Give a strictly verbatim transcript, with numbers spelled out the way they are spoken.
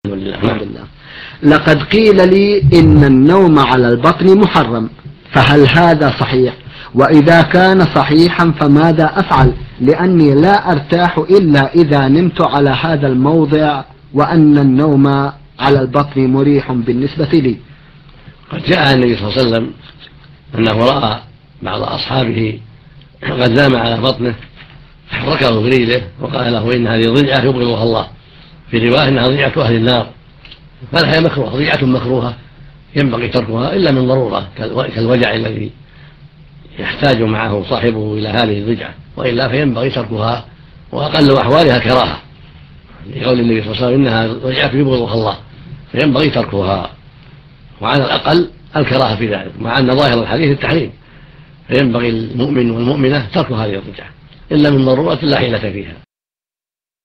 الحمد لله. لقد قيل لي إن النوم على البطن محرم، فهل هذا صحيح؟ وإذا كان صحيحا فماذا أفعل؟ لأني لا أرتاح إلا إذا نمت على هذا الموضع، وأن النوم على البطن مريح بالنسبة لي. قد جاء النبي صلى الله عليه وسلم أنه رأى بعض أصحابه قد نام على بطنه فحركه بريده وقال له إن هذه ضيعة يبغضها الله، في رواية إنها ضيعة أهل النار، فلها مكروه، ضيعة مكروهة ينبغي تركها إلا من ضرورة كالوجع الذي يحتاج معه صاحبه إلى هذه الضيعة، وإلا فينبغي تركها، وأقل أحوالها كراهة، لقول النبي صلى الله عليه وسلم إنها ضيعة يبغضها الله، فينبغي تركها، وعلى الأقل الكراهة في ذلك، مع أن ظاهر الحديث التحريم، فينبغي المؤمن والمؤمنة ترك هذه الضيعة إلا من ضرورة لا حيلة فيها.